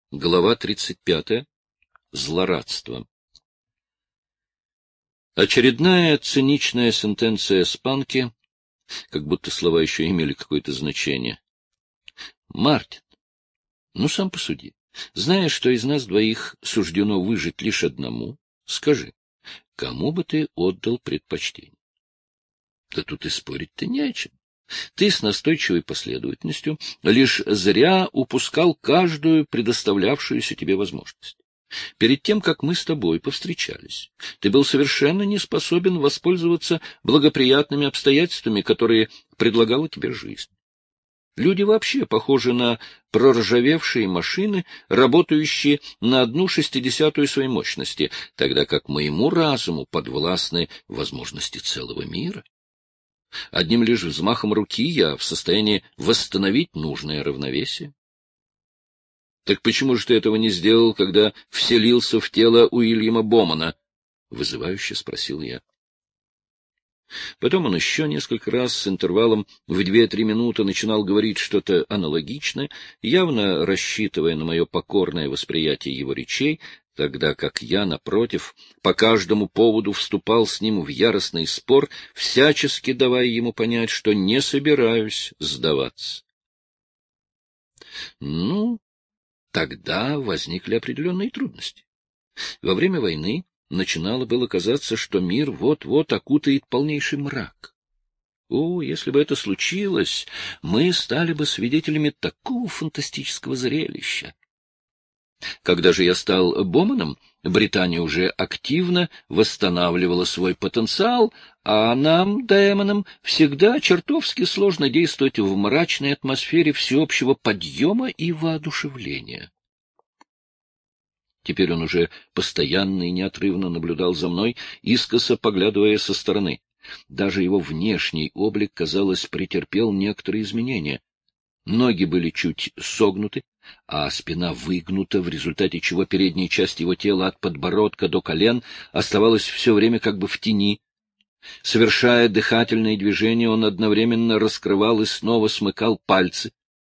Глава 35. Злорадство. Очередная циничная сентенция Спанки, как будто слова еще имели какое-то значение. Мартин, сам посуди. Зная, что из нас двоих суждено выжить лишь одному, скажи, кому бы ты отдал предпочтение? Да тут и спорить-то не о чем. Ты с настойчивой последовательностью лишь зря упускал каждую предоставлявшуюся тебе возможность. Перед тем, как мы с тобой повстречались, ты был совершенно не способен воспользоваться благоприятными обстоятельствами, которые предлагала тебе жизнь. Люди вообще похожи на проржавевшие машины, работающие на 1/60 своей мощности, тогда как моему разуму подвластны возможности целого мира. Одним лишь взмахом руки я в состоянии восстановить нужное равновесие. Так почему же ты этого не сделал, когда вселился в тело Уильяма Бомана? — вызывающе спросил я. Потом он еще несколько раз с интервалом в 2-3 минуты начинал говорить что-то аналогичное, явно рассчитывая на мое покорное восприятие его речей, тогда как я, напротив, по каждому поводу вступал с ним в яростный спор, всячески давая ему понять, что не собираюсь сдаваться. Тогда возникли определенные трудности. Во время войны начинало было казаться, что мир вот-вот окутает полнейший мрак. Если бы это случилось, мы стали бы свидетелями такого фантастического зрелища. Когда же я стал Боманом, Британия уже активно восстанавливала свой потенциал, а нам, демонам, всегда чертовски сложно действовать в мрачной атмосфере всеобщего подъема и воодушевления. Теперь он уже постоянно и неотрывно наблюдал за мной, искоса поглядывая со стороны. Даже его внешний облик, казалось, претерпел некоторые изменения. Ноги были чуть согнуты, а спина выгнута, в результате чего передняя часть его тела от подбородка до колен оставалась все время как бы в тени. Совершая дыхательные движения, он одновременно раскрывал и снова смыкал пальцы.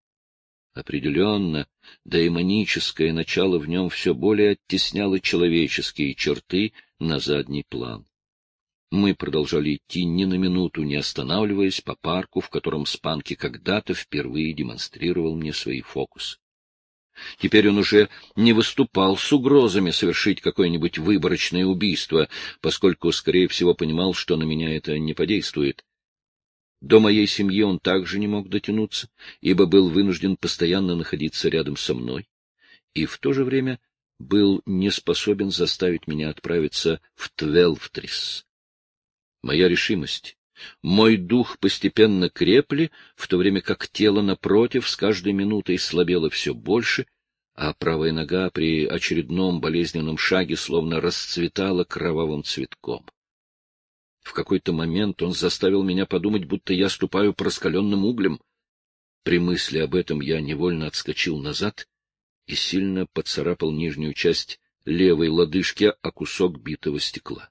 Определенно, демоническое начало в нем все более оттесняло человеческие черты на задний план. Мы продолжали идти ни на минуту, не останавливаясь по парку, в котором Спанки когда-то впервые демонстрировал мне свои фокусы. Теперь он уже не выступал с угрозами совершить какое-нибудь выборочное убийство, поскольку, скорее всего, понимал, что на меня это не подействует. До моей семьи он также не мог дотянуться, ибо был вынужден постоянно находиться рядом со мной, и в то же время был не способен заставить меня отправиться в Твелвтрис. Моя решимость, мой дух постепенно крепли, в то время как тело, напротив, с каждой минутой слабело все больше, а правая нога при очередном болезненном шаге словно расцветала кровавым цветком. В какой-то момент он заставил меня подумать, будто я ступаю по раскаленным углям. При мысли об этом я невольно отскочил назад и сильно поцарапал нижнюю часть левой лодыжки о кусок битого стекла.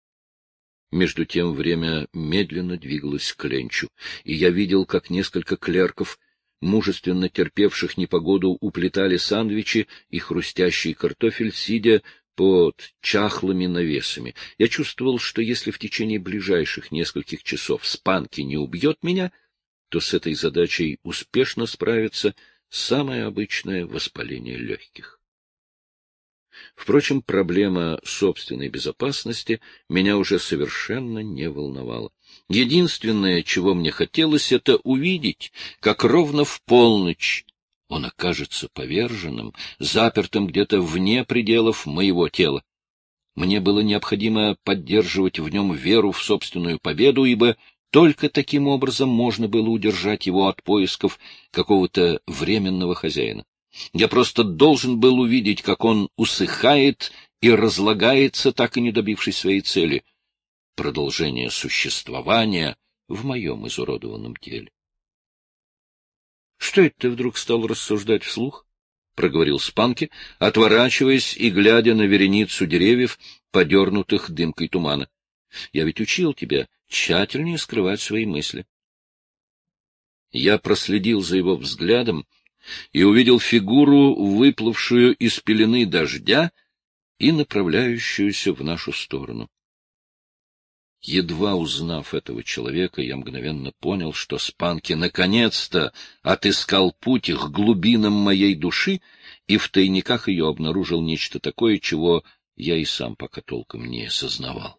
Между тем время медленно двигалось к ленчу, и я видел, как несколько клерков, мужественно терпевших непогоду, уплетали сандвичи и хрустящий картофель, сидя под чахлыми навесами. Я чувствовал, что если в течение ближайших нескольких часов Спанки не убьет меня, то с этой задачей успешно справится самое обычное воспаление легких. Впрочем, проблема собственной безопасности меня уже совершенно не волновала. Единственное, чего мне хотелось, это увидеть, как ровно в полночь он окажется поверженным, запертым где-то вне пределов моего тела. Мне было необходимо поддерживать в нем веру в собственную победу, ибо только таким образом можно было удержать его от поисков какого-то временного хозяина. Я просто должен был увидеть, как он усыхает и разлагается, так и не добившись своей цели — продолжение существования в моем изуродованном теле. — Что это ты вдруг стал рассуждать вслух? — проговорил Спанки, отворачиваясь и глядя на вереницу деревьев, подернутых дымкой тумана. — Я ведь учил тебя тщательнее скрывать свои мысли. Я проследил за его взглядом, и увидел фигуру, выплывшую из пелены дождя и направляющуюся в нашу сторону. Едва узнав этого человека, я мгновенно понял, что Спанки наконец-то отыскал путь к глубинам моей души и в тайниках ее обнаружил нечто такое, чего я и сам пока толком не сознавал.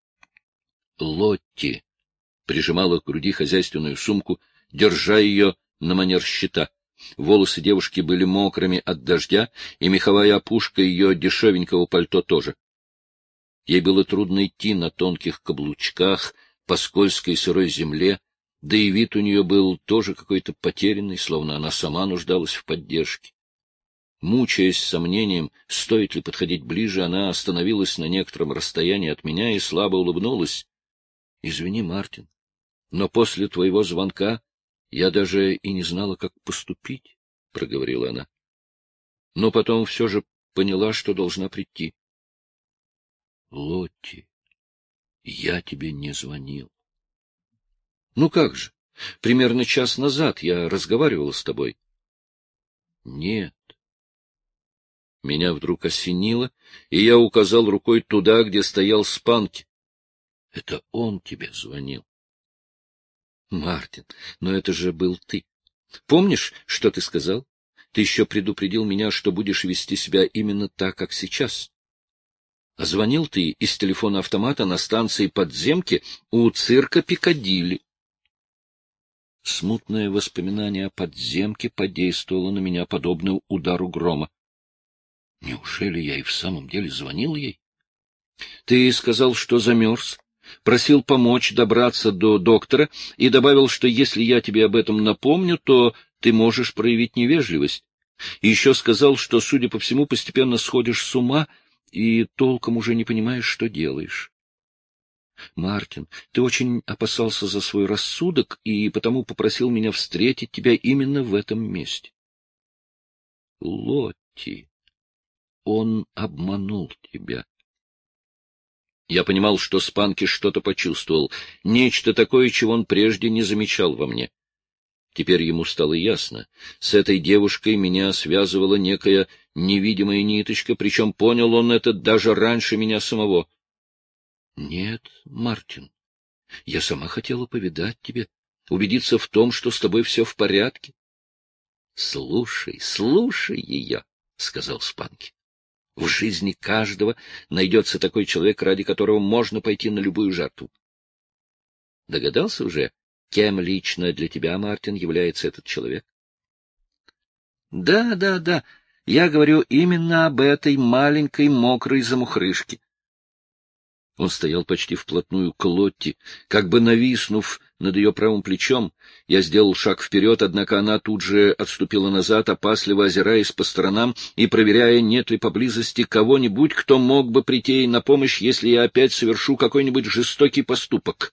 Лотти прижимала к груди хозяйственную сумку, держа ее на манер щита. Волосы девушки были мокрыми от дождя, и меховая опушка ее дешевенького пальто тоже. Ей было трудно идти на тонких каблучках по скользкой сырой земле, да и вид у нее был тоже какой-то потерянный, словно она сама нуждалась в поддержке. Мучаясь сомнением, стоит ли подходить ближе, она остановилась на некотором расстоянии от меня и слабо улыбнулась. — Извини, Мартин, но после твоего звонка я даже и не знала, как поступить, — проговорила она. Но потом все же поняла, что должна прийти. — Лотти, я тебе не звонил. — Ну как же? Примерно час назад я разговаривала с тобой. — Нет. Меня вдруг осенило, и я указал рукой туда, где стоял Спанки. — Это он тебе звонил. — Мартин, но это же был ты. Помнишь, что ты сказал? Ты еще предупредил меня, что будешь вести себя именно так, как сейчас. А звонил ты из телефона-автомата на станции подземки у цирка Пикадилли. Смутное воспоминание о подземке подействовало на меня подобно удару грома. Неужели я и в самом деле звонил ей? Ты сказал, что замерз, просил помочь добраться до доктора и добавил, что если я тебе об этом напомню, то ты можешь проявить невежливость. И еще сказал, что, судя по всему, постепенно сходишь с ума и толком уже не понимаешь, что делаешь. Мартин, ты очень опасался за свой рассудок и потому попросил меня встретить тебя именно в этом месте. Лотти, он обманул тебя. Я понимал, что Спанки что-то почувствовал, нечто такое, чего он прежде не замечал во мне. Теперь ему стало ясно. С этой девушкой меня связывала некая невидимая ниточка, причем понял он это даже раньше меня самого. — Нет, Мартин, я сама хотела повидать тебя, убедиться в том, что с тобой все в порядке. — Слушай, слушай ее, — сказал Спанки. — В жизни каждого найдется такой человек, ради которого можно пойти на любую жертву. Догадался уже, кем лично для тебя, Мартин, является этот человек? — Да, да, да, я говорю именно об этой маленькой мокрой замухрышке. Он стоял почти вплотную к Лотти, как бы нависнув над ее правым плечом. Я сделал шаг вперед, однако она тут же отступила назад, опасливо озираясь по сторонам и проверяя, нет ли поблизости кого-нибудь, кто мог бы прийти ей на помощь, если я опять совершу какой-нибудь жестокий поступок.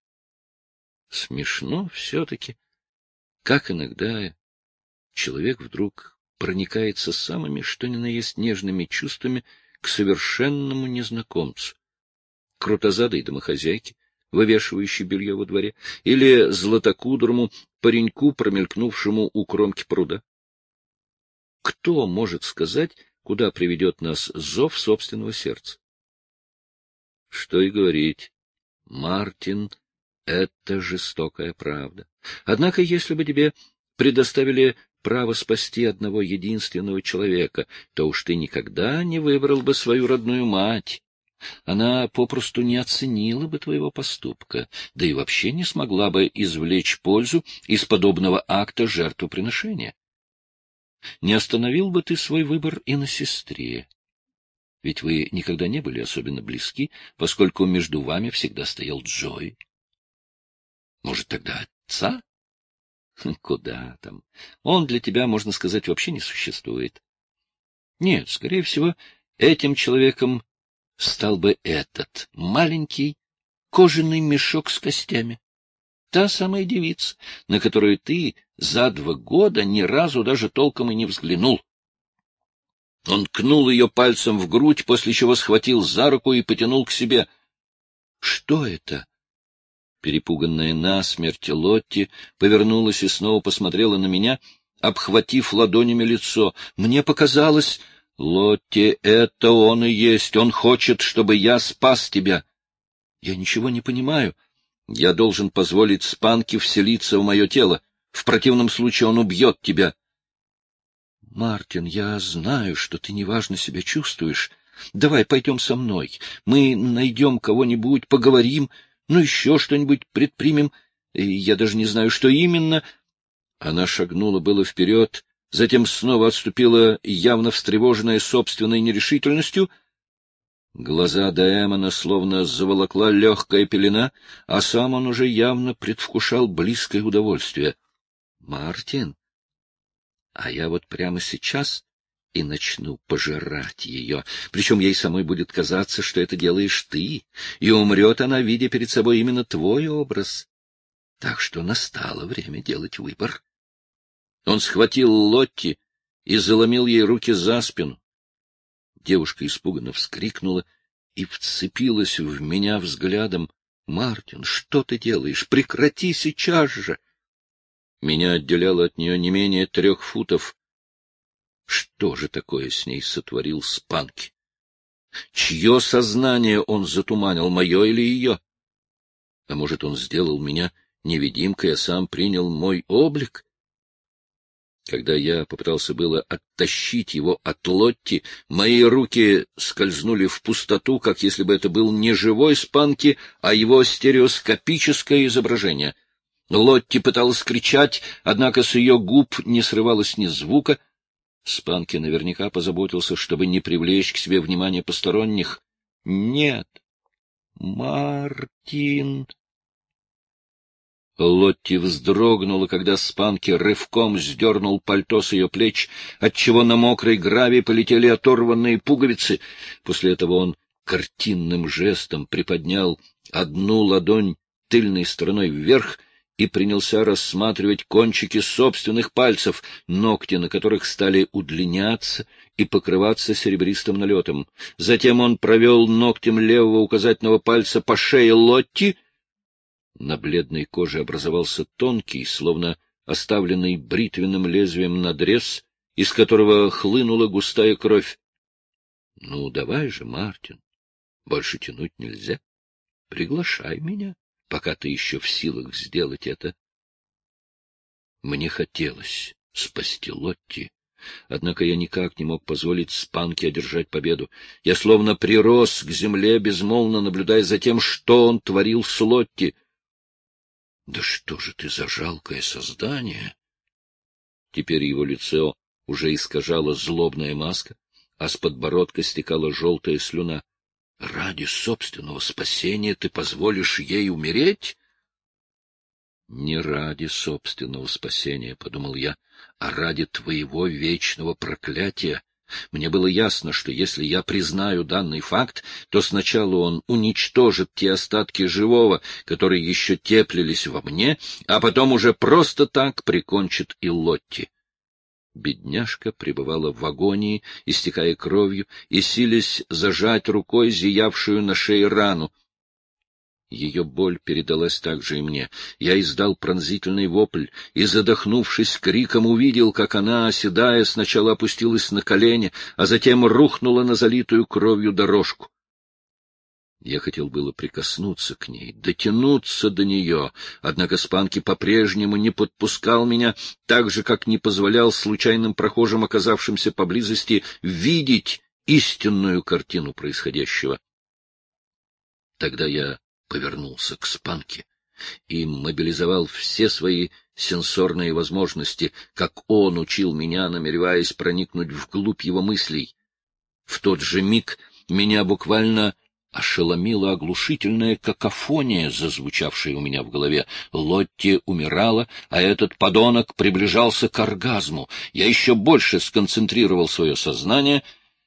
Смешно все-таки, как иногда человек вдруг проникается самыми, что ни на есть, нежными чувствами к совершенному незнакомцу. Крутозадой домохозяйке, вывешивающей белье во дворе, или златокудрому пареньку, промелькнувшему у кромки пруда. Кто может сказать, куда приведет нас зов собственного сердца? Что и говорить, Мартин, это жестокая правда. Однако, если бы тебе предоставили право спасти одного единственного человека, то уж ты никогда не выбрал бы свою родную мать. Она попросту не оценила бы твоего поступка, да и вообще не смогла бы извлечь пользу из подобного акта жертвоприношения. Не остановил бы ты свой выбор и на сестре. Ведь вы никогда не были особенно близки, поскольку между вами всегда стоял Джой. Может, тогда отца? Куда там? Он для тебя, можно сказать, вообще не существует. Нет, скорее всего, этим человеком стал бы этот маленький кожаный мешок с костями. Та самая девица, на которую ты за 2 года ни разу даже толком и не взглянул. Он ткнул ее пальцем в грудь, после чего схватил за руку и потянул к себе. — Что это? Перепуганная насмерть Лотти повернулась и снова посмотрела на меня. обхватив ладонями лицо. Мне показалось... Лотти, это он и есть. Он хочет, чтобы я спас тебя. Я ничего не понимаю. Я должен позволить Спанке вселиться в мое тело. В противном случае он убьет тебя. Мартин, я знаю, что ты неважно себя чувствуешь. Давай пойдем со мной. Мы найдем кого-нибудь, поговорим, ну еще что-нибудь предпримем. Я даже не знаю, что именно. Она шагнула было вперед, затем снова отступила, явно встревоженная собственной нерешительностью. Глаза Даэмона словно заволокла легкая пелена, а сам он уже явно предвкушал близкое удовольствие. — Мартин, а я вот прямо сейчас и начну пожирать ее, причем ей самой будет казаться, что это делаешь ты, и умрет она, видя перед собой именно твой образ. Так что настало время делать выбор. Он схватил Лотти и заломил ей руки за спину. Девушка испуганно вскрикнула и вцепилась в меня взглядом. — Мартин, что ты делаешь? Прекрати сейчас же! Меня отделяло от нее не менее 3 футов. Что же такое с ней сотворил Спанки? Чье сознание он затуманил, мое или ее? А может, он сделал меня невидимкой, а сам принял мой облик? Когда я попытался было оттащить его от Лотти, мои руки скользнули в пустоту, как если бы это был не живой Спанки, а его стереоскопическое изображение. Лотти пыталась кричать, однако с ее губ не срывалось ни звука. Спанки наверняка позаботился, чтобы не привлечь к себе внимание посторонних. — Нет, Мартин... Лотти вздрогнула, когда Спанки рывком сдернул пальто с ее плеч, отчего на мокрой гравии полетели оторванные пуговицы. После этого он картинным жестом приподнял одну ладонь тыльной стороной вверх и принялся рассматривать кончики собственных пальцев, ногти на которых стали удлиняться и покрываться серебристым налетом. Затем он провел ногтем левого указательного пальца по шее Лотти. На бледной коже образовался тонкий, словно оставленный бритвенным лезвием надрез, из которого хлынула густая кровь. — Ну, давай же, Мартин, больше тянуть нельзя. Приглашай меня, пока ты еще в силах сделать это. Мне хотелось спасти Лотти, однако я никак не мог позволить Спанке одержать победу. Я словно прирос к земле, безмолвно наблюдая за тем, что он творил с Лотти. Да что же ты за жалкое создание? Теперь его лицо уже искажала злобная маска, а с подбородка стекала желтая слюна. Ради собственного спасения ты позволишь ей умереть? Не ради собственного спасения, — подумал я, — а ради твоего вечного проклятия. Мне было ясно, что если я признаю данный факт, то сначала он уничтожит те остатки живого, которые еще теплились во мне, а потом уже просто так прикончит и Лотти. Бедняжка пребывала в агонии, истекая кровью и силясь зажать рукой зиявшую на шее рану. Ее боль передалась также и мне. Я издал пронзительный вопль и, задохнувшись криком, увидел, как она, оседая, сначала опустилась на колени, а затем рухнула на залитую кровью дорожку. Я хотел было прикоснуться к ней, дотянуться до нее, однако Спанки по-прежнему не подпускал меня, так же, как не позволял случайным прохожим, оказавшимся поблизости, видеть истинную картину происходящего. Тогда я повернулся к Спанке и мобилизовал все свои сенсорные возможности, как он учил меня, намереваясь проникнуть вглубь его мыслей. В тот же миг меня буквально ошеломила оглушительная какофония, зазвучавшая у меня в голове. Лотти умирала, а этот подонок приближался к оргазму. Я еще больше сконцентрировал свое сознание,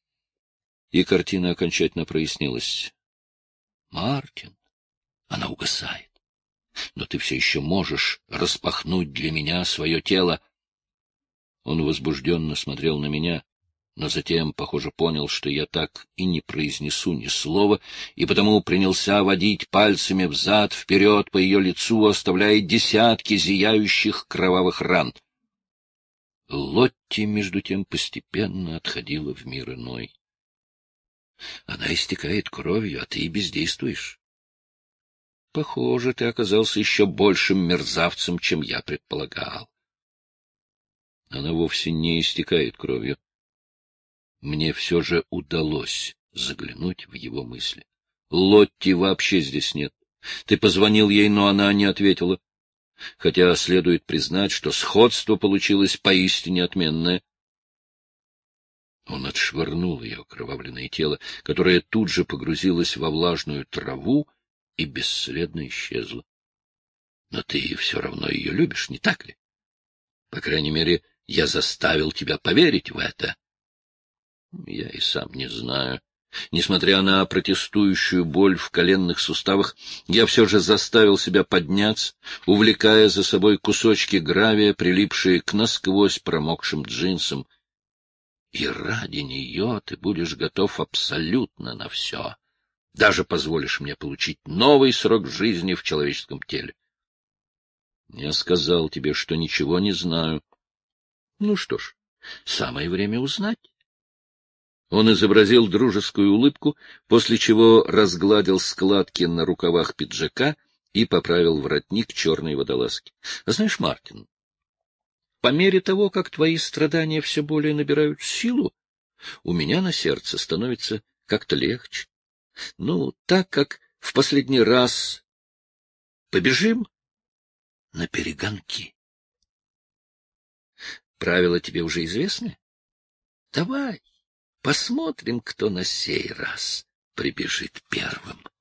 и картина окончательно прояснилась. — Мартин, она угасает, но ты все еще можешь распахнуть для меня свое тело. Он возбужденно смотрел на меня, но затем, похоже, понял, что я так и не произнесу ни слова, и потому принялся водить пальцами взад-вперед по ее лицу, оставляя десятки зияющих кровавых ран. Лотти, между тем, постепенно отходила в мир иной. Она истекает кровью, а ты бездействуешь. Похоже, ты оказался еще большим мерзавцем, чем я предполагал. Она вовсе не истекает кровью. Мне все же удалось заглянуть в его мысли. Лотти вообще здесь нет. Ты позвонил ей, но она не ответила. Хотя следует признать, что сходство получилось поистине отменное. Он отшвырнул ее окровавленное тело, которое тут же погрузилось во влажную траву и бесследно исчезло. Но ты все равно ее любишь, не так ли? По крайней мере, я заставил тебя поверить в это. Я и сам не знаю. Несмотря на протестующую боль в коленных суставах, я все же заставил себя подняться, увлекая за собой кусочки гравия, прилипшие к насквозь промокшим джинсам. И ради нее ты будешь готов абсолютно на все. Даже позволишь мне получить новый срок жизни в человеческом теле. Я сказал тебе, что ничего не знаю. Ну что ж, самое время узнать. Он изобразил дружескую улыбку, после чего разгладил складки на рукавах пиджака и поправил воротник черной водолазки. — Знаешь, Мартин, по мере того, как твои страдания все более набирают силу, у меня на сердце становится как-то легче. Ну, так как в последний раз побежим на перегонки. Правила тебе уже известны? Давай. Посмотрим, кто на сей раз прибежит первым.